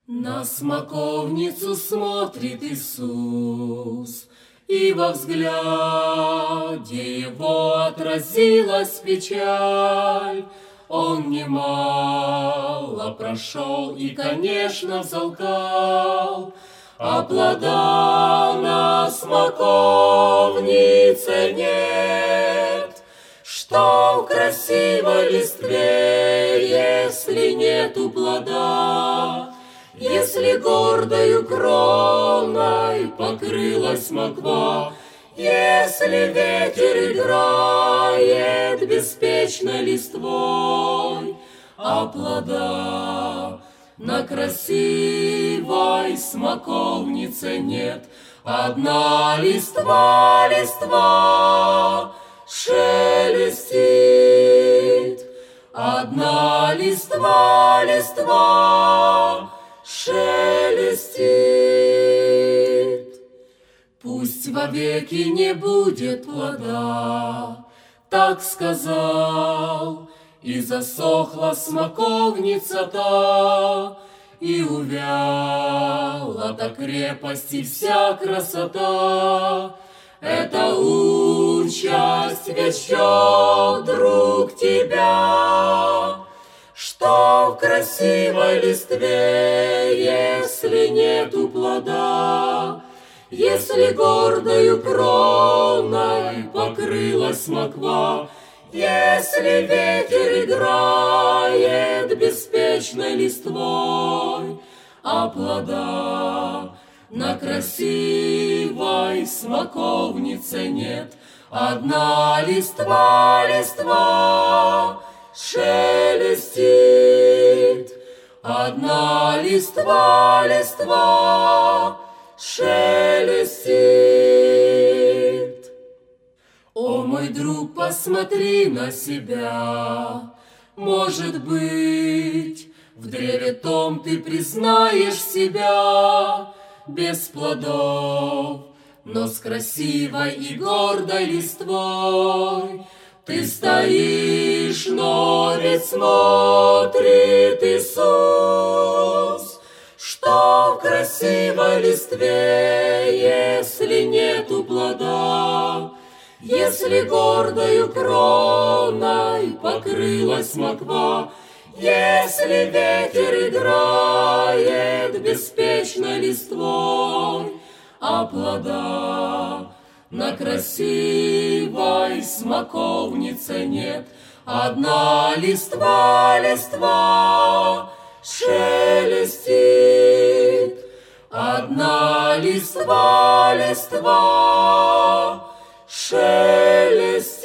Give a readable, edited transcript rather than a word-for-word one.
На смоковницу смотрит Иисус, и во взгляде его отразилась печаль. Он немало прошел и, конечно, взалкал, а плода на смоковнице нет. Что в красивой листве, если нету плода? Если гордою кроной покрылась смоква, если ветер играет беспечно листвой, а плода на красивой смоковнице нет. Одна листва шелестит, одна листва шелестит. Пусть вовеки не будет плода, так сказал, и засохла смоковница-то, и увяла та крепость и вся красота. Это участь вечет, друг, тебя, что в красивой листве, если нету плода, если гордою кроной покрылась смоква, если ветер играет беспечной листвой, а плода на красивой смоковнице нет. Одна листва шелестит, одна листва шелестит. О, мой друг, посмотри на себя, может быть, в древе том ты признаешь себя без плодов, но с красивой и гордой листвой. Ты стоишь, но ведь смотрит Иисус, что в красивой листве, если нету плода, если гордою кроной покрылась смоква, если ветер играет беспечно листвой, а плода на красивой смоковнице нет. Одна листва шелестит, одна листва шелестит.